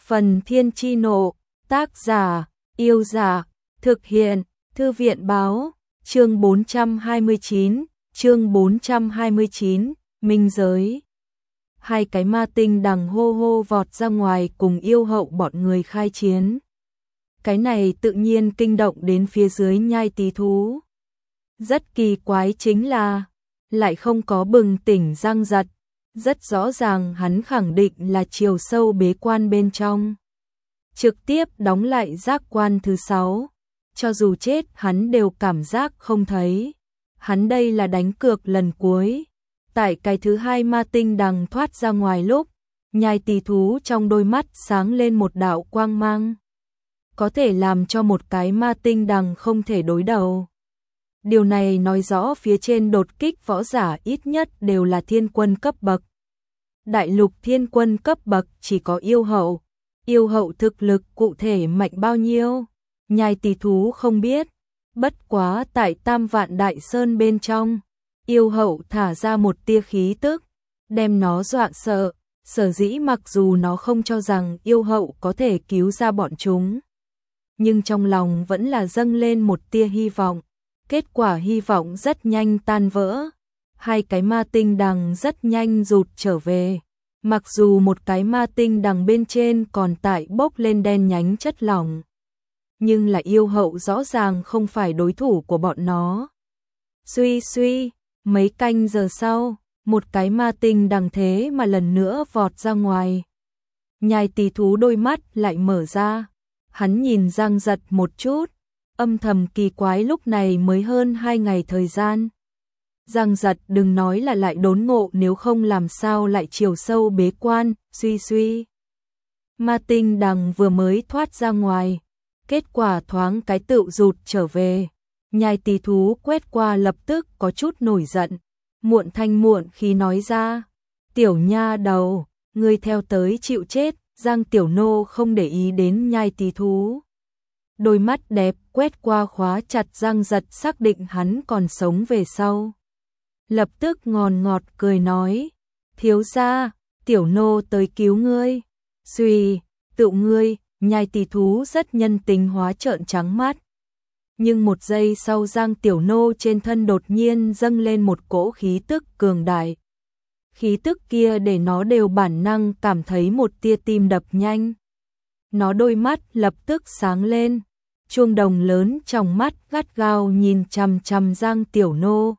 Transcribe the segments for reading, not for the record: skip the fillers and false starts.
Phần Thiên Chi Nộ, tác giả, Yêu Dạ, thực hiện, Thư viện Báo, chương 429, Minh Giới. Hai cái ma tinh đằng hô hô vọt ra ngoài cùng yêu hậu bọn người khai chiến. Cái này tự nhiên kinh động đến phía dưới nhai tí thú. Rất kỳ quái chính là, lại không có bừng tỉnh Giang Giật. Rất rõ ràng hắn khẳng định là chiều sâu bế quan bên trong. Trực tiếp đóng lại giác quan thứ 6. Cho dù chết hắn đều cảm giác không thấy. Hắn đây là đánh cược lần cuối. Tại cái thứ 2 ma tinh đằng thoát ra ngoài lúc, nhai tỳ thú trong đôi mắt sáng lên một đạo quang mang. Có thể làm cho một cái ma tinh đằng không thể đối đầu. Điều này nói rõ phía trên đột kích võ giả ít nhất đều là thiên quân cấp bậc. Đại lục thiên quân cấp bậc chỉ có yêu hậu. Yêu hậu thực lực cụ thể mạnh bao nhiêu? Nhai tỳ thú không biết. Bất quá tại Tam Vạn Đại Sơn bên trong, yêu hậu thả ra một tia khí tức, đem nó dọa sợ. Sở dĩ mặc dù nó không cho rằng yêu hậu có thể cứu ra bọn chúng, nhưng trong lòng vẫn là dâng lên một tia hy vọng. Kết quả hy vọng rất nhanh tan vỡ. Hai cái ma tinh đằng rất nhanh rụt trở về. Mặc dù một cái ma tinh đằng bên trên còn tại bốc lên đen nhánh chất lỏng, nhưng là yêu hậu rõ ràng không phải đối thủ của bọn nó. Suy, mấy canh giờ sau, một cái ma tinh đằng thế mà lần nữa vọt ra ngoài. Nhai tỳ thú đôi mắt lại mở ra. Hắn nhìn Giang Giật một chút, âm thầm kỳ quái lúc này mới hơn 2 ngày thời gian. Giang Giật đừng nói là lại đốn ngộ, nếu không làm sao lại chiều sâu bế quan. Suy. Ma tinh đằng vừa mới thoát ra ngoài, kết quả thoáng cái tựu rụt trở về. Nhai tỳ thú quét qua lập tức có chút nổi giận, muộn thanh muộn khí nói ra: "Tiểu nha đầu, ngươi theo tới chịu chết." Giang Tiểu Nô không để ý đến nhai tỳ thú. Đôi mắt đẹp quét qua khóa chặt Giang Giật, xác định hắn còn sống về sau. Lập tức ngòn ngọt cười nói: "Thiếu gia, Tiểu Nô tới cứu ngươi." Suy, tự ngươi. Nhai tỳ thú rất nhân tính hóa trợn trắng mắt. Nhưng một giây sau Giang Tiểu Nô trên thân đột nhiên dâng lên một cỗ khí tức cường đại. Khí tức kia để nó đều bản năng cảm thấy một tia tim đập nhanh. Nó đôi mắt lập tức sáng lên, chuông đồng lớn trong mắt gắt gao nhìn chằm chằm Giang Tiểu Nô.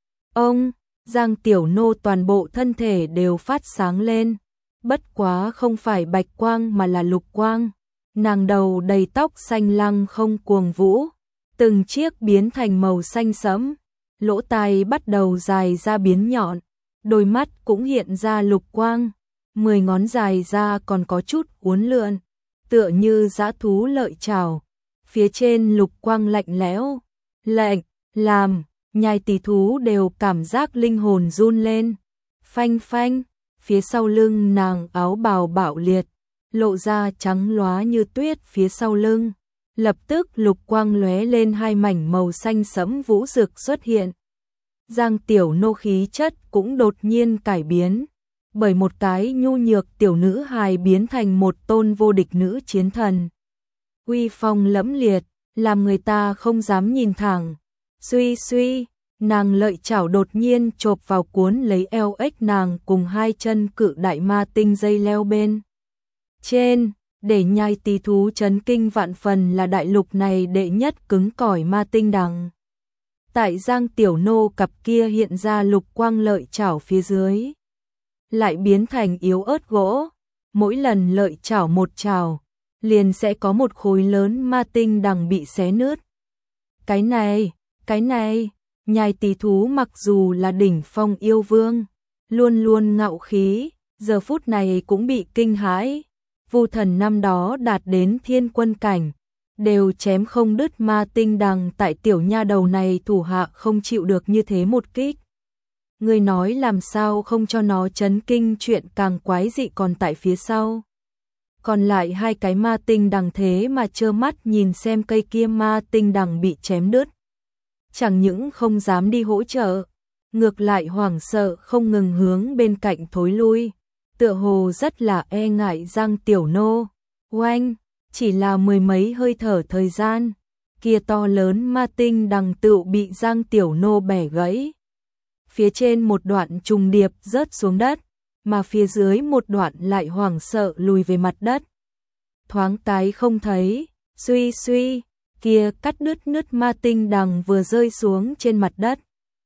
Ông, Giang Tiểu Nô toàn bộ thân thể đều phát sáng lên, bất quá không phải bạch quang mà là lục quang. Nàng đầu đầy tóc xanh lăng không cuồng vũ, từng chiếc biến thành màu xanh sẫm, lỗ tai bắt đầu dài ra biến nhọn, đôi mắt cũng hiện ra lục quang, 10 ngón dài ra còn có chút uốn lượn, tựa như dã thú lợi chảo. Phía trên lục quang lạnh lẽo, lạnh, làm nhai tỳ thú đều cảm giác linh hồn run lên. Phanh phanh, phía sau lưng nàng áo bào bạo liệt, lộ ra trắng lóa như tuyết phía sau lưng. Lập tức lục quang lóe lên, 2 mảnh màu xanh sẫm vũ rực xuất hiện. Giang Tiểu Nô khí chất cũng đột nhiên cải biến, bởi một cái nhu nhược tiểu nữ hài biến thành một tôn vô địch nữ chiến thần. Uy phong lẫm liệt, làm người ta không dám nhìn thẳng. Suy, nàng lợi chảo đột nhiên chộp vào cuốn lấy eo ếch nàng cùng 2 chân cự đại ma tinh dây leo bên trên, để nhai tỳ thú chấn kinh vạn phần là đại lục này đệ nhất cứng cỏi ma tinh đằng. Tại Giang Tiểu Nô cặp kia hiện ra lục quang lợi chảo phía dưới, lại biến thành yếu ớt gỗ. Mỗi lần lợi chảo một chảo, liền sẽ có một khối lớn ma tinh đằng bị xé nứt. Cái này, nhai tỳ thú mặc dù là đỉnh phong yêu vương, luôn luôn ngạo khí, giờ phút này cũng bị kinh hãi. Vu thần năm đó đạt đến thiên quân cảnh, đều chém không đứt ma tinh đằng, tại tiểu nha đầu này thủ hạ không chịu được như thế một kích. Người nói làm sao không cho nó chấn kinh, chuyện càng quái dị còn tại phía sau. Còn lại 2 cái ma tinh đằng thế mà trơ mắt nhìn xem cây kia ma tinh đằng bị chém đứt. Chẳng những không dám đi hỗ trợ, ngược lại hoảng sợ không ngừng hướng bên cạnh thối lui, tựa hồ rất là e ngại Giang Tiểu Nô. Oanh, chỉ là mười mấy hơi thở thời gian, kia to lớn ma tinh đằng tựu bị Giang Tiểu Nô bẻ gãy. Phía trên một đoạn trùng điệp rớt xuống đất, mà phía dưới một đoạn lại hoảng sợ lùi về mặt đất. Thoáng cái không thấy, suy suy, kia cắt đứt ma tinh đằng vừa rơi xuống trên mặt đất.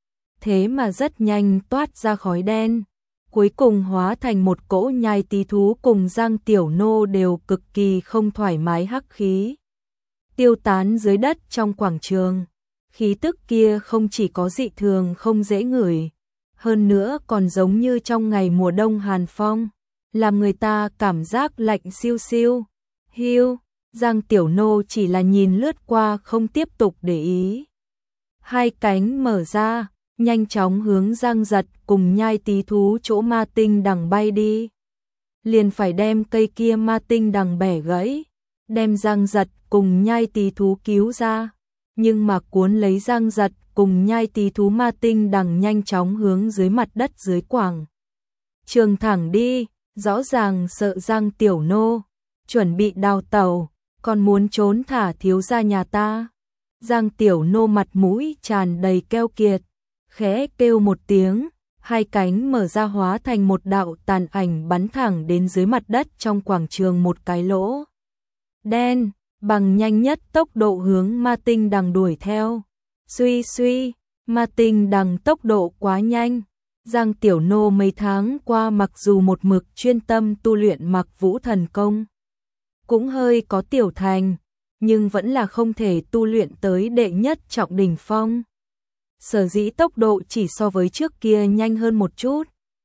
Thế mà rất nhanh toát ra khói đen, cuối cùng hóa thành một cỗ nhai tí thú cùng Giang Tiểu Nô đều cực kỳ không thoải mái hắc khí. Tiêu tán dưới đất trong quảng trường, khí tức kia không chỉ có dị thường không dễ ngửi, hơn nữa còn giống như trong ngày mùa đông hàn phong, làm người ta cảm giác lạnh siêu siêu. Hiu, Giang Tiểu Nô chỉ là nhìn lướt qua không tiếp tục để ý. Hai cánh mở ra, nhanh chóng hướng Giang Giật cùng nhai tí thú chỗ ma tinh đằng bay đi. Liền phải đem cây kia ma tinh đằng bẻ gãy, đem Giang Giật cùng nhai tí thú cứu ra. Nhưng mà cuốn lấy Giang Giật cùng nhai tí thú ma tinh đằng nhanh chóng hướng dưới mặt đất dưới quảng trường thẳng đi, rõ ràng sợ Giang Tiểu Nô chuẩn bị đào tẩu, còn muốn trốn thả thiếu gia nhà ta. Giang Tiểu Nô mặt mũi tràn đầy keo kiệt, khẽ kêu một tiếng, hai cánh mở ra hóa thành một đạo tàn ảnh bắn thẳng đến dưới mặt đất trong quảng trường một cái lỗ đen, bằng nhanh nhất tốc độ hướng ma tinh đằng đuổi theo. Suy suy, ma tinh đằng tốc độ quá nhanh. Giang Tiểu Nô mấy tháng qua mặc dù một mực chuyên tâm tu luyện Mặc Vũ thần công, cũng hơi có tiểu thành, nhưng vẫn là không thể tu luyện tới đệ nhất trọng đỉnh phong. Sở dĩ tốc độ chỉ so với trước kia nhanh hơn một chút.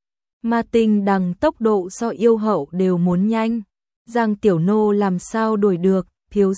Ma tinh đằng tốc độ so yêu hậu đều muốn nhanh. Giang Tiểu Nô làm sao đuổi được, thiếu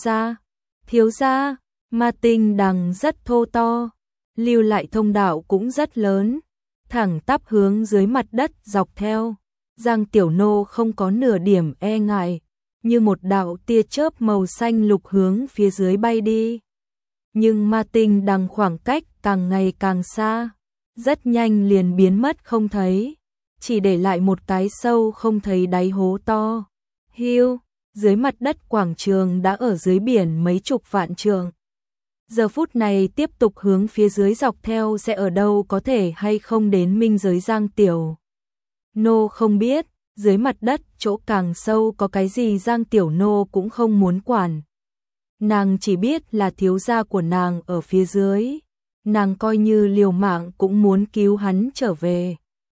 gia, ma tinh đằng rất thô to, lưu lại thông đạo cũng rất lớn, thẳng tắp hướng dưới mặt đất dọc theo. Giang Tiểu Nô không có nửa điểm e ngại, như một đạo tia chớp màu xanh lục hướng phía dưới bay đi. Nhưng ma tinh đằng khoảng cách càng ngày càng xa, rất nhanh liền biến mất không thấy, chỉ để lại một cái sâu không thấy đáy hố to. Hiu, dưới mặt đất quảng trường đã ở dưới biển mấy chục vạn trượng. Giờ phút này tiếp tục hướng phía dưới dọc theo sẽ ở đâu có thể hay không đến minh giới Giang Tiểu Nô không biết, dưới mặt đất chỗ càng sâu có cái gì Giang Tiểu Nô cũng không muốn quản. Nàng chỉ biết là thiếu gia của nàng ở phía dưới, nàng coi như liều mạng cũng muốn cứu hắn trở về.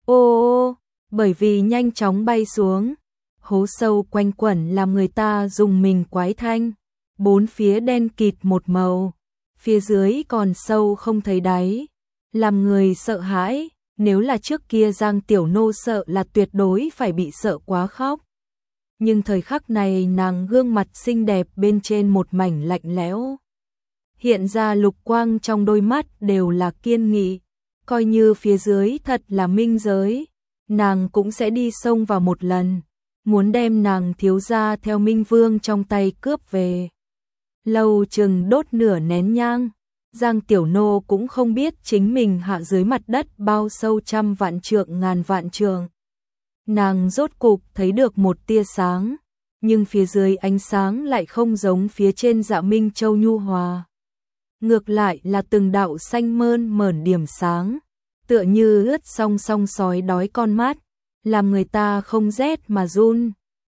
Ô, bởi vì nhanh chóng bay xuống, hố sâu quanh quẩn làm người ta dùng mình quái thanh, bốn phía đen kịt một màu, phía dưới còn sâu không thấy đáy, làm người sợ hãi. Nếu là trước kia Giang Tiểu Nô sợ là tuyệt đối phải bị sợ quá khóc. Nhưng thời khắc này nàng gương mặt xinh đẹp bên trên một mảnh lạnh lẽo. Hiện ra lục quang trong đôi mắt đều là kiên nghị. Coi như phía dưới thật là minh giới, nàng cũng sẽ đi xông vào một lần. Muốn đem nàng thiếu gia theo Minh Vương trong tay cướp về. Lâu chừng đốt nửa nén nhang. Giang Tiểu Nô cũng không biết chính mình hạ dưới mặt đất bao sâu trăm vạn trượng ngàn vạn trượng. Nàng rốt cục thấy được một tia sáng, nhưng phía dưới ánh sáng lại không giống phía trên Dạ Minh Châu nhu hòa. Ngược lại là từng đạo xanh mơn mởn điểm sáng, tựa như ướt song song sói đói con mắt, làm người ta không rét mà run.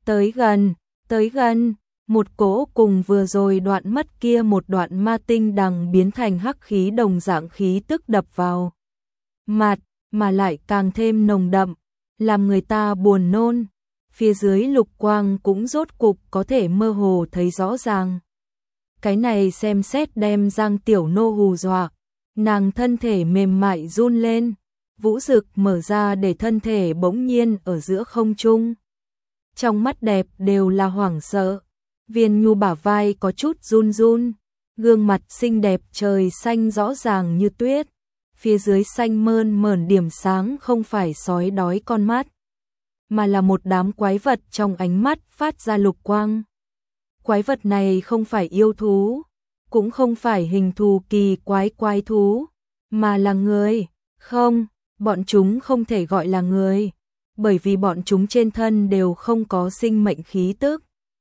Tới gần. Một cỗ cùng vừa rồi đoạn mất kia một đoạn ma tinh đằng biến thành hắc khí đồng dạng khí tức đập vào mặt, mà lại càng thêm nồng đậm, làm người ta buồn nôn. Phía dưới lục quang cũng rốt cục có thể mơ hồ thấy rõ ràng. Cái này xem xét đem Giang Tiểu Nô hù dọa, nàng thân thể mềm mại run lên, vũ rực mở ra để thân thể bỗng nhiên ở giữa không trung. Trong mắt đẹp đều là hoảng sợ. Viên nhu bả vai có chút run run, gương mặt xinh đẹp trời xanh rõ ràng như tuyết, phía dưới xanh mơn mởn điểm sáng không phải sói đói con mắt, mà là một đám quái vật trong ánh mắt phát ra lục quang. Quái vật này không phải yêu thú, cũng không phải hình thù kỳ quái thú, mà là người. Không, bọn chúng không thể gọi là người, bởi vì bọn chúng trên thân đều không có sinh mệnh khí tức.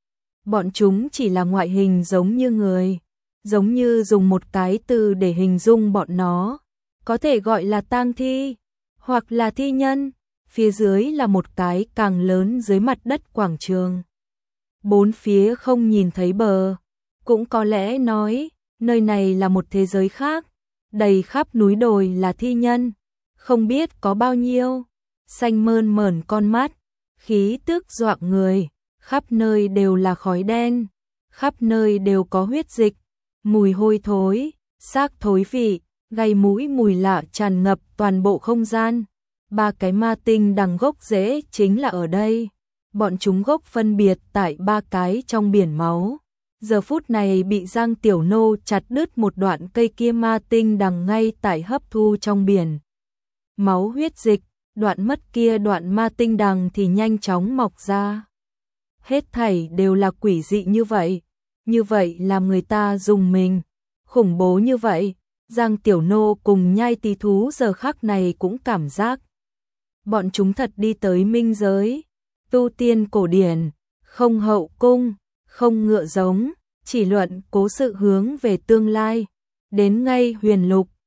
bọn chúng chỉ là ngoại hình giống như người, giống như dùng một cái từ để hình dung bọn nó, có thể gọi là tang thi, hoặc là thi nhân. Phía dưới là một cái càng lớn dưới mặt đất quảng trường. Bốn phía không nhìn thấy bờ, cũng có lẽ nói, nơi này là một thế giới khác, đầy khắp núi đồi là thi nhân, không biết có bao nhiêu, xanh mơn mởn con mắt, khí tức dọa người, khắp nơi đều là khói đen, khắp nơi đều có huyết dịch, mùi hôi thối, xác thối vị, gây mũi mùi lạ tràn ngập toàn bộ không gian. Ba cái ma tinh đằng gốc rễ chính là ở đây. Bọn chúng gốc phân biệt tại ba cái trong biển máu. Giờ phút này bị Giang Tiểu Nô chặt đứt một đoạn cây kia ma tinh đằng ngay tại hấp thu trong biển máu huyết dịch, đoạn mất kia đoạn ma tinh đằng thì nhanh chóng mọc ra. Hết thảy đều là quỷ dị như vậy làm người ta rùng mình, khủng bố như vậy. Giang Tiểu Nô cùng Nhai Tí Thú giờ khắc này cũng cảm giác bọn chúng thật đi tới minh giới, tu tiên cổ điển, không hậu cung, không ngựa giống, chỉ luận cố sự hướng về tương lai, đến ngay huyền lục,